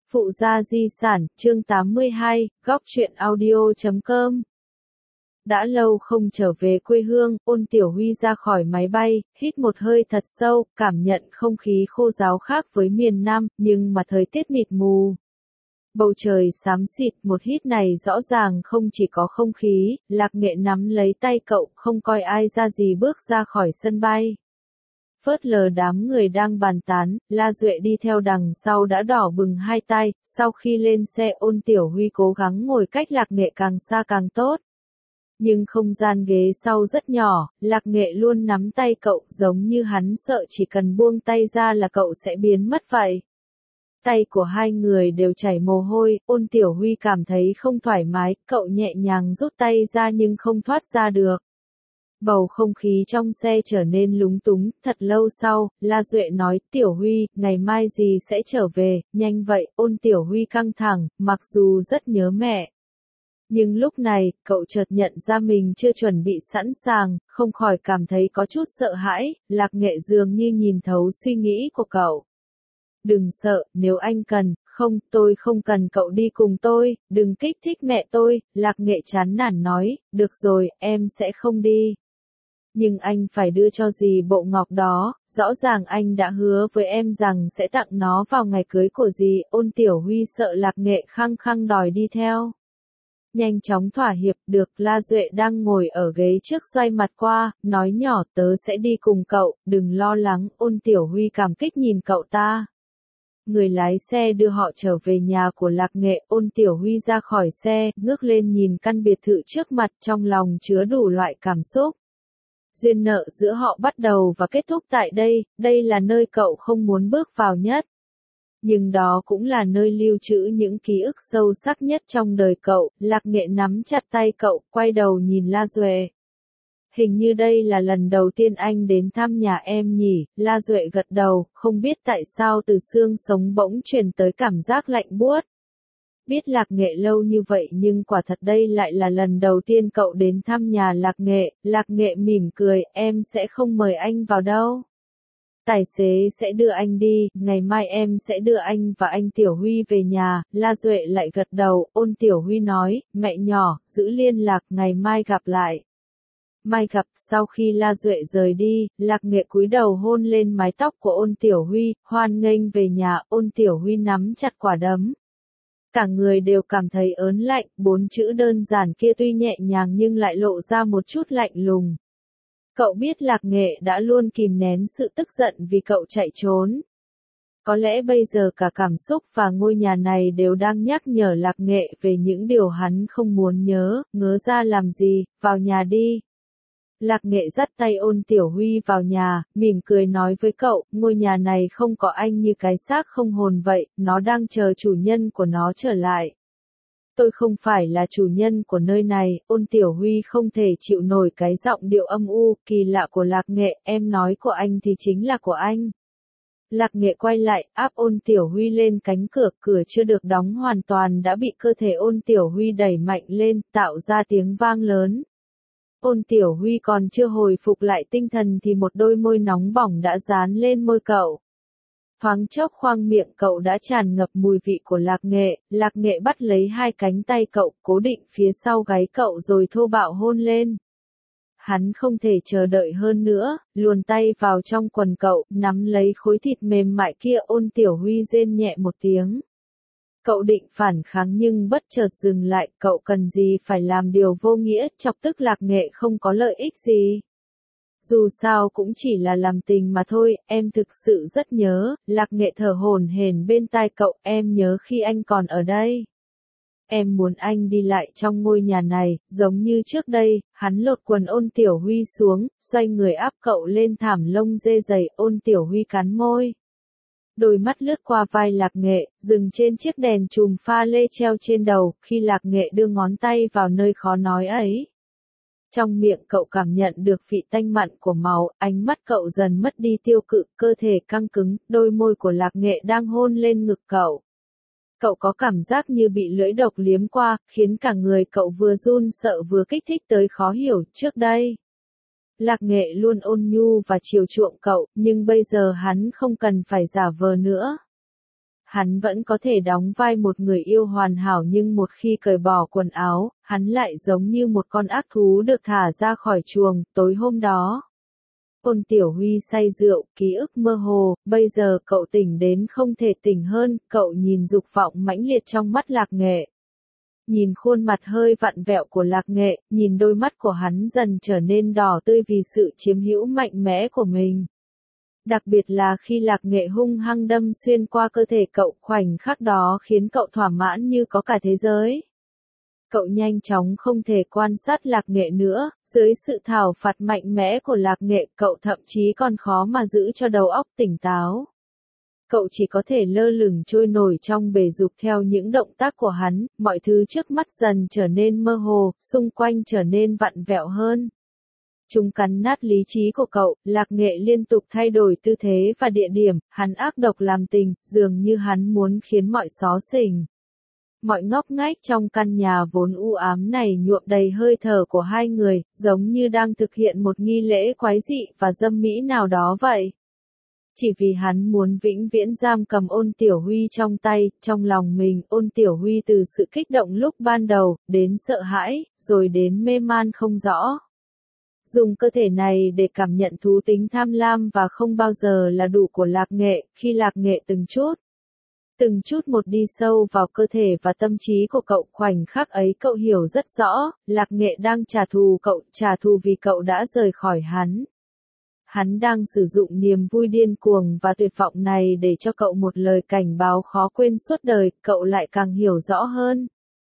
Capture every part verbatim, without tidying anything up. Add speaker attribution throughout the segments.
Speaker 1: Phụ gia di sản, chương tám mươi hai, góc truyện audio chấm com. Đã lâu không trở về quê hương, Ôn Tiểu Huy ra khỏi máy bay, hít một hơi thật sâu, cảm nhận không khí khô ráo khác với miền Nam, nhưng mà thời tiết mịt mù. Bầu trời xám xịt, một hít này rõ ràng không chỉ có không khí, Lạc Nghệ nắm lấy tay cậu, không coi ai ra gì bước ra khỏi sân bay. Phớt lờ đám người đang bàn tán, La Duệ đi theo đằng sau đã đỏ bừng hai tay, sau khi lên xe Ôn Tiểu Huy cố gắng ngồi cách Lạc Nghệ càng xa càng tốt. Nhưng không gian ghế sau rất nhỏ, Lạc Nghệ luôn nắm tay cậu giống như hắn sợ chỉ cần buông tay ra là cậu sẽ biến mất vậy. Tay của hai người đều chảy mồ hôi, Ôn Tiểu Huy cảm thấy không thoải mái, cậu nhẹ nhàng rút tay ra nhưng không thoát ra được. Bầu không khí trong xe trở nên lúng túng, thật lâu sau, La Duệ nói, Tiểu Huy, ngày mai dì sẽ trở về, nhanh vậy, Ôn Tiểu Huy căng thẳng, mặc dù rất nhớ mẹ. Nhưng lúc này, cậu chợt nhận ra mình chưa chuẩn bị sẵn sàng, không khỏi cảm thấy có chút sợ hãi, Lạc Nghệ dường như nhìn thấu suy nghĩ của cậu. Đừng sợ, nếu anh cần, không, tôi không cần cậu đi cùng tôi, đừng kích thích mẹ tôi, Lạc Nghệ chán nản nói, được rồi, em sẽ không đi. Nhưng anh phải đưa cho dì bộ ngọc đó, rõ ràng anh đã hứa với em rằng sẽ tặng nó vào ngày cưới của dì, Ôn Tiểu Huy sợ Lạc Nghệ khăng khăng đòi đi theo. Nhanh chóng thỏa hiệp, được, La Duệ đang ngồi ở ghế trước xoay mặt qua, nói nhỏ, tớ sẽ đi cùng cậu, đừng lo lắng, Ôn Tiểu Huy cảm kích nhìn cậu ta. Người lái xe đưa họ trở về nhà của Lạc Nghệ, Ôn Tiểu Huy ra khỏi xe, ngước lên nhìn căn biệt thự trước mặt, trong lòng chứa đủ loại cảm xúc. Duyên nợ giữa họ bắt đầu và kết thúc tại đây, đây là nơi cậu không muốn bước vào nhất. Nhưng đó cũng là nơi lưu trữ những ký ức sâu sắc nhất trong đời cậu, Lạc Nghệ nắm chặt tay cậu, quay đầu nhìn La Duệ. Hình như đây là lần đầu tiên anh đến thăm nhà em nhỉ, La Duệ gật đầu, không biết tại sao từ xương sống bỗng truyền tới cảm giác lạnh buốt. Biết Lạc Nghệ lâu như vậy nhưng quả thật đây lại là lần đầu tiên cậu đến thăm nhà Lạc Nghệ, Lạc Nghệ mỉm cười, em sẽ không mời anh vào đâu. Tài xế sẽ đưa anh đi, ngày mai em sẽ đưa anh và anh Tiểu Huy về nhà, La Duệ lại gật đầu, Ôn Tiểu Huy nói, mẹ nhỏ, giữ liên lạc, ngày mai gặp lại. Mai gặp, sau khi La Duệ rời đi, Lạc Nghệ cúi đầu hôn lên mái tóc của Ôn Tiểu Huy, hoan nghênh về nhà, Ôn Tiểu Huy nắm chặt quả đấm. Cả người đều cảm thấy ớn lạnh, bốn chữ đơn giản kia tuy nhẹ nhàng nhưng lại lộ ra một chút lạnh lùng. Cậu biết Lạc Nghệ đã luôn kìm nén sự tức giận vì cậu chạy trốn. Có lẽ bây giờ cả cảm xúc và ngôi nhà này đều đang nhắc nhở Lạc Nghệ về những điều hắn không muốn nhớ, ngớ ra làm gì, vào nhà đi. Lạc Nghệ dắt tay Ôn Tiểu Huy vào nhà, mỉm cười nói với cậu, ngôi nhà này không có anh như cái xác không hồn vậy, nó đang chờ chủ nhân của nó trở lại. Tôi không phải là chủ nhân của nơi này, Ôn Tiểu Huy không thể chịu nổi cái giọng điệu âm u, kỳ lạ của Lạc Nghệ, em nói của anh thì chính là của anh. Lạc Nghệ quay lại, áp Ôn Tiểu Huy lên cánh cửa, cửa chưa được đóng hoàn toàn đã bị cơ thể Ôn Tiểu Huy đẩy mạnh lên, tạo ra tiếng vang lớn. Ôn Tiểu Huy còn chưa hồi phục lại tinh thần thì một đôi môi nóng bỏng đã dán lên môi cậu. Thoáng chốc khoang miệng cậu đã tràn ngập mùi vị của Lạc Nghệ, Lạc Nghệ bắt lấy hai cánh tay cậu, cố định phía sau gáy cậu rồi thô bạo hôn lên. Hắn không thể chờ đợi hơn nữa, luồn tay vào trong quần cậu, nắm lấy khối thịt mềm mại kia, Ôn Tiểu Huy rên nhẹ một tiếng. Cậu định phản kháng nhưng bất chợt dừng lại, cậu cần gì phải làm điều vô nghĩa, chọc tức Lạc Nghệ không có lợi ích gì. Dù sao cũng chỉ là làm tình mà thôi, em thực sự rất nhớ, Lạc Nghệ thở hổn hển bên tai cậu, em nhớ khi anh còn ở đây. Em muốn anh đi lại trong ngôi nhà này, giống như trước đây, hắn lột quần Ôn Tiểu Huy xuống, xoay người áp cậu lên thảm lông dê dày, Ôn Tiểu Huy cắn môi. Đôi mắt lướt qua vai Lạc Nghệ, dừng trên chiếc đèn chùm pha lê treo trên đầu, khi Lạc Nghệ đưa ngón tay vào nơi khó nói ấy. Trong miệng cậu cảm nhận được vị tanh mặn của máu, ánh mắt cậu dần mất đi tiêu cự, cơ thể căng cứng, đôi môi của Lạc Nghệ đang hôn lên ngực cậu. Cậu có cảm giác như bị lưỡi độc liếm qua, khiến cả người cậu vừa run sợ vừa kích thích tới khó hiểu, trước đây. Lạc Nghệ luôn ôn nhu và chiều chuộng cậu, nhưng bây giờ hắn không cần phải giả vờ nữa. hắn vẫn có thể đóng vai một người yêu hoàn hảo nhưng một khi cởi bỏ quần áo, hắn lại giống như một con ác thú được thả ra khỏi chuồng. Tối hôm đó, Ôn Tiểu Huy say rượu, ký ức mơ hồ, bây giờ cậu tỉnh đến không thể tỉnh hơn, cậu nhìn dục vọng mãnh liệt trong mắt Lạc Nghệ. Nhìn khuôn mặt hơi vặn vẹo của Lạc Nghệ, nhìn đôi mắt của hắn dần trở nên đỏ tươi vì sự chiếm hữu mạnh mẽ của mình. Đặc biệt là khi Lạc Nghệ hung hăng đâm xuyên qua cơ thể cậu, khoảnh khắc đó khiến cậu thỏa mãn như có cả thế giới. Cậu nhanh chóng không thể quan sát Lạc Nghệ nữa, dưới sự thảo phạt mạnh mẽ của Lạc Nghệ, cậu thậm chí còn khó mà giữ cho đầu óc tỉnh táo. Cậu chỉ có thể lơ lửng trôi nổi trong bể dục theo những động tác của hắn, mọi thứ trước mắt dần trở nên mơ hồ, xung quanh trở nên vặn vẹo hơn. Chúng cắn nát lý trí của cậu, Lạc Nghệ liên tục thay đổi tư thế và địa điểm, hắn ác độc làm tình, dường như hắn muốn khiến mọi xó xỉnh, mọi ngóc ngách trong căn nhà vốn u ám này nhuộm đầy hơi thở của hai người, giống như đang thực hiện một nghi lễ quái dị và dâm mỹ nào đó vậy. Chỉ vì hắn muốn vĩnh viễn giam cầm Ôn Tiểu Huy trong tay, trong lòng mình, Ôn Tiểu Huy từ sự kích động lúc ban đầu, đến sợ hãi, rồi đến mê man không rõ. Dùng cơ thể này để cảm nhận thú tính tham lam và không bao giờ là đủ của Lạc Nghệ, khi Lạc Nghệ từng chút, từng chút một đi sâu vào cơ thể và tâm trí của cậu, khoảnh khắc ấy cậu hiểu rất rõ, Lạc Nghệ đang trả thù cậu, trả thù vì cậu đã rời khỏi hắn. Hắn đang sử dụng niềm vui điên cuồng và tuyệt vọng này để cho cậu một lời cảnh báo khó quên suốt đời, cậu lại càng hiểu rõ hơn.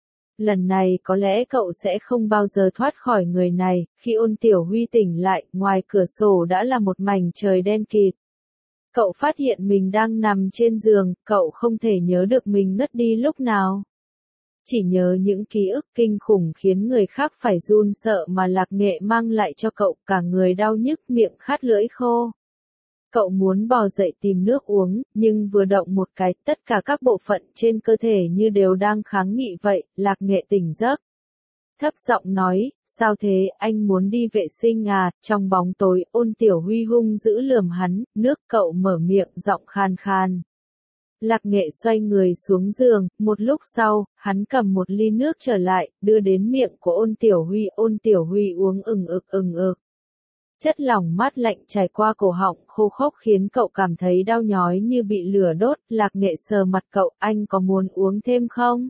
Speaker 1: Lần này có lẽ cậu sẽ không bao giờ thoát khỏi người này, khi Ôn Tiểu Huy tỉnh lại, ngoài cửa sổ đã là một mảnh trời đen kịt. Cậu phát hiện mình đang nằm trên giường, cậu không thể nhớ được mình ngất đi lúc nào. Chỉ nhớ những ký ức kinh khủng khiến người khác phải run sợ mà Lạc Nghệ mang lại cho cậu, cả người đau nhức, miệng khát lưỡi khô. Cậu muốn bò dậy tìm nước uống, nhưng vừa động một cái, tất cả các bộ phận trên cơ thể như đều đang kháng nghị vậy. Lạc Nghệ tỉnh giấc, thấp giọng nói, sao thế, anh muốn đi vệ sinh à? Trong bóng tối, Ôn Tiểu Huy hung dữ lườm hắn, nước, cậu mở miệng, giọng khan khan. Lạc Nghệ xoay người xuống giường, một lúc sau, hắn cầm một ly nước trở lại, đưa đến miệng của Ôn Tiểu Huy, Ôn Tiểu Huy uống ừng ực ừng ực. Chất lỏng mát lạnh chảy qua cổ họng khô khốc khiến cậu cảm thấy đau nhói như bị lửa đốt. Lạc Nghệ sờ mặt cậu, anh có muốn uống thêm không?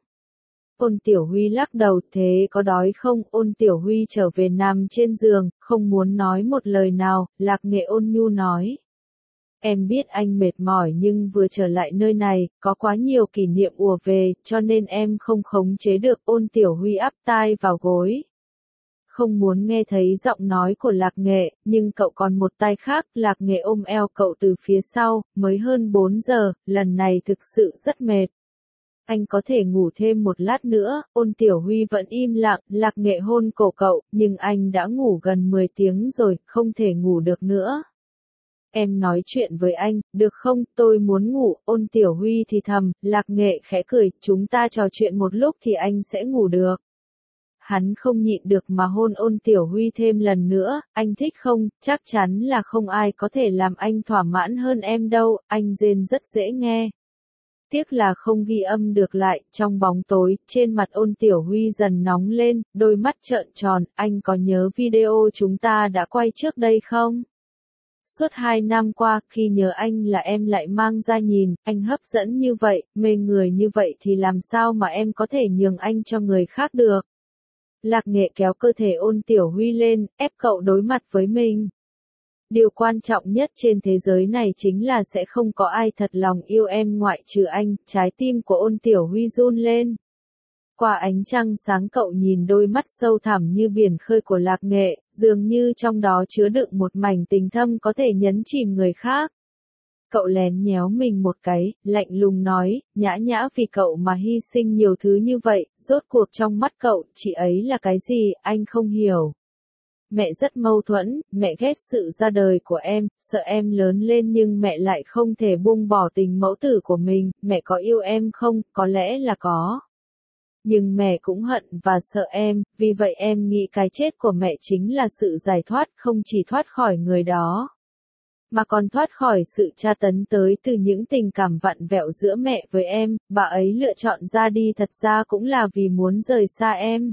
Speaker 1: Ôn Tiểu Huy lắc đầu, thế có đói không? Ôn Tiểu Huy trở về nằm trên giường, không muốn nói một lời nào. Lạc Nghệ ôn nhu nói, em biết anh mệt mỏi nhưng vừa trở lại nơi này, có quá nhiều kỷ niệm ùa về, cho nên em không khống chế được. Ôn Tiểu Huy áp tai vào gối, không muốn nghe thấy giọng nói của Lạc Nghệ, nhưng cậu còn một tay khác. Lạc Nghệ ôm eo cậu từ phía sau, mới hơn bốn giờ, lần này thực sự rất mệt. Anh có thể ngủ thêm một lát nữa. Ôn Tiểu Huy vẫn im lặng, Lạc Nghệ hôn cổ cậu, nhưng anh đã ngủ gần mười tiếng rồi, không thể ngủ được nữa. Em nói chuyện với anh, được không, tôi muốn ngủ. Ôn Tiểu Huy thì thầm, Lạc Nghệ khẽ cười, chúng ta trò chuyện một lúc thì anh sẽ ngủ được. Hắn không nhịn được mà hôn Ôn Tiểu Huy thêm lần nữa, anh thích không, chắc chắn là không ai có thể làm anh thỏa mãn hơn em đâu, anh rên rất dễ nghe. Tiếc là không ghi âm được lại, trong bóng tối, trên mặt Ôn Tiểu Huy dần nóng lên, đôi mắt trợn tròn, anh có nhớ video chúng ta đã quay trước đây không? Suốt hai năm qua, khi nhớ anh là em lại mang ra nhìn, anh hấp dẫn như vậy, mê người như vậy thì làm sao mà em có thể nhường anh cho người khác được? Lạc Nghệ kéo cơ thể Ôn Tiểu Huy lên, ép cậu đối mặt với mình. Điều quan trọng nhất trên thế giới này chính là sẽ không có ai thật lòng yêu em ngoại trừ anh. Trái tim của Ôn Tiểu Huy run lên. Qua ánh trăng sáng cậu nhìn đôi mắt sâu thẳm như biển khơi của Lạc Nghệ, dường như trong đó chứa đựng một mảnh tình thâm có thể nhấn chìm người khác. Cậu lén nhéo mình một cái, lạnh lùng nói, nhã nhã vì cậu mà hy sinh nhiều thứ như vậy, rốt cuộc trong mắt cậu, chị ấy là cái gì, anh không hiểu. Mẹ rất mâu thuẫn, mẹ ghét sự ra đời của em, sợ em lớn lên nhưng mẹ lại không thể buông bỏ tình mẫu tử của mình. Mẹ có yêu em không? Có lẽ là có. Nhưng mẹ cũng hận và sợ em, vì vậy em nghĩ cái chết của mẹ chính là sự giải thoát, không chỉ thoát khỏi người đó. mà còn thoát khỏi sự tra tấn tới từ những tình cảm vặn vẹo giữa mẹ với em, bà ấy lựa chọn ra đi thật ra cũng là vì muốn rời xa em.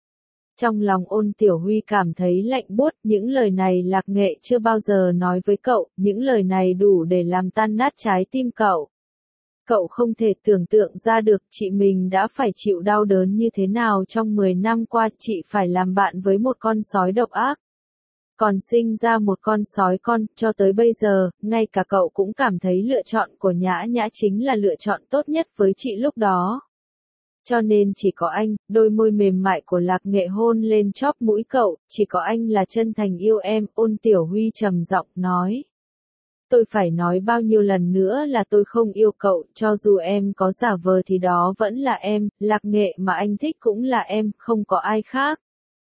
Speaker 1: Trong lòng Ôn Tiểu Huy cảm thấy lạnh buốt, những lời này Lạc Nghệ chưa bao giờ nói với cậu, những lời này đủ để làm tan nát trái tim cậu. Cậu không thể tưởng tượng ra được chị mình đã phải chịu đau đớn như thế nào trong mười năm qua, chị phải làm bạn với một con sói độc ác. Còn sinh ra một con sói con, cho tới bây giờ, ngay cả cậu cũng cảm thấy lựa chọn của Nhã Nhã chính là lựa chọn tốt nhất với chị lúc đó. Cho nên chỉ có anh, đôi môi mềm mại của Lạc Nghệ hôn lên chóp mũi cậu, chỉ có anh là chân thành yêu em, Ôn Tiểu Huy trầm giọng nói. Tôi phải nói bao nhiêu lần nữa là tôi không yêu cậu, cho dù em có giả vờ thì đó vẫn là em, Lạc Nghệ mà anh thích cũng là em, không có ai khác.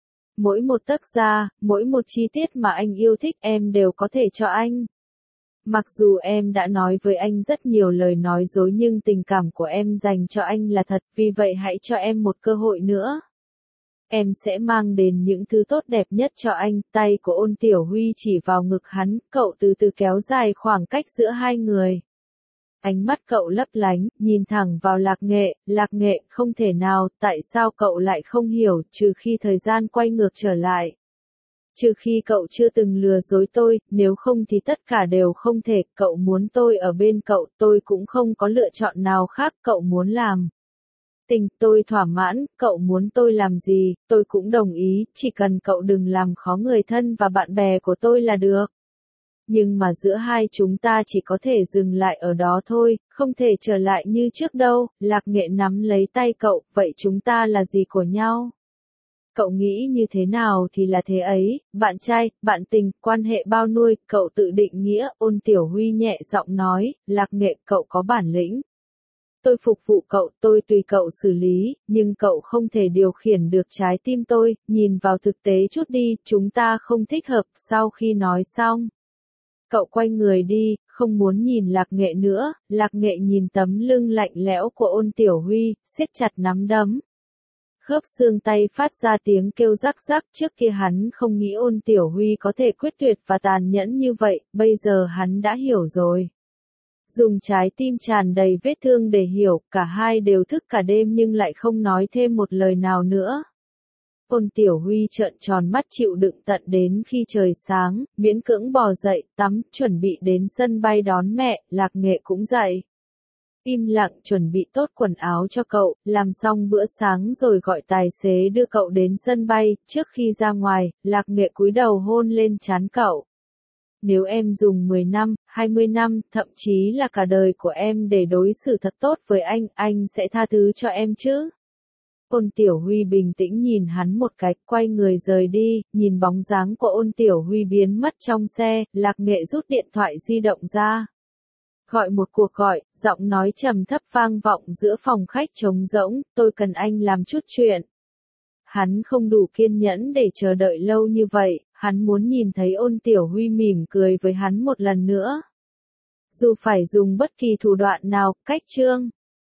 Speaker 1: Mỗi một tấc da, mỗi một chi tiết mà anh yêu thích em đều có thể cho anh. Mặc dù em đã nói với anh rất nhiều lời nói dối nhưng tình cảm của em dành cho anh là thật, vì vậy hãy cho em một cơ hội nữa. Em sẽ mang đến những thứ tốt đẹp nhất cho anh. Tay của Ôn Tiểu Huy chỉ vào ngực hắn, cậu từ từ kéo dài khoảng cách giữa hai người. Ánh mắt cậu lấp lánh, nhìn thẳng vào Lạc Nghệ, Lạc Nghệ, không thể nào, tại sao cậu lại không hiểu, trừ khi thời gian quay ngược trở lại. Trừ khi cậu chưa từng lừa dối tôi, nếu không thì tất cả đều không thể, cậu muốn tôi ở bên cậu, tôi cũng không có lựa chọn nào khác, cậu muốn làm. Tình, tôi thỏa mãn, cậu muốn tôi làm gì, tôi cũng đồng ý, chỉ cần cậu đừng làm khó người thân và bạn bè của tôi là được. Nhưng mà giữa hai chúng ta chỉ có thể dừng lại ở đó thôi, không thể trở lại như trước đâu. Lạc Nghệ nắm lấy tay cậu, vậy chúng ta là gì của nhau? Cậu nghĩ như thế nào thì là thế ấy, bạn trai, bạn tình, quan hệ bao nuôi, cậu tự định nghĩa, Ôn Tiểu Huy nhẹ giọng nói, Lạc Nghệ, cậu có bản lĩnh. Tôi phục vụ cậu, tôi tùy cậu xử lý, nhưng cậu không thể điều khiển được trái tim tôi, nhìn vào thực tế chút đi, chúng ta không thích hợp. Sau khi nói xong, cậu quay người đi, không muốn nhìn Lạc Nghệ nữa. Lạc Nghệ nhìn tấm lưng lạnh lẽo của Ôn Tiểu Huy, siết chặt nắm đấm. Khớp xương tay phát ra tiếng kêu rắc rắc, trước kia hắn không nghĩ Ôn Tiểu Huy có thể quyết tuyệt và tàn nhẫn như vậy, bây giờ hắn đã hiểu rồi. Dùng trái tim tràn đầy vết thương để hiểu, cả hai đều thức cả đêm nhưng lại không nói thêm một lời nào nữa. Ôn Tiểu Huy trợn tròn mắt chịu đựng tận đến khi trời sáng, miễn cưỡng bò dậy, tắm, chuẩn bị đến sân bay đón mẹ. Lạc Nghệ cũng dậy. Im lặng chuẩn bị tốt quần áo cho cậu, làm xong bữa sáng rồi gọi tài xế đưa cậu đến sân bay. Trước khi ra ngoài, Lạc Nghệ cúi đầu hôn lên trán cậu. Nếu em dùng mười năm, hai mươi năm, thậm chí là cả đời của em để đối xử thật tốt với anh, anh sẽ tha thứ cho em chứ? Ôn Tiểu Huy bình tĩnh nhìn hắn một cái, quay người rời đi, nhìn bóng dáng của Ôn Tiểu Huy biến mất trong xe, Lạc Nghệ rút điện thoại di động ra. Gọi một cuộc gọi, giọng nói trầm thấp vang vọng giữa phòng khách trống rỗng, tôi cần anh làm chút chuyện. Hắn không đủ kiên nhẫn để chờ đợi lâu như vậy, hắn muốn nhìn thấy Ôn Tiểu Huy mỉm cười với hắn một lần nữa. Dù phải dùng bất kỳ thủ đoạn nào, cách chương.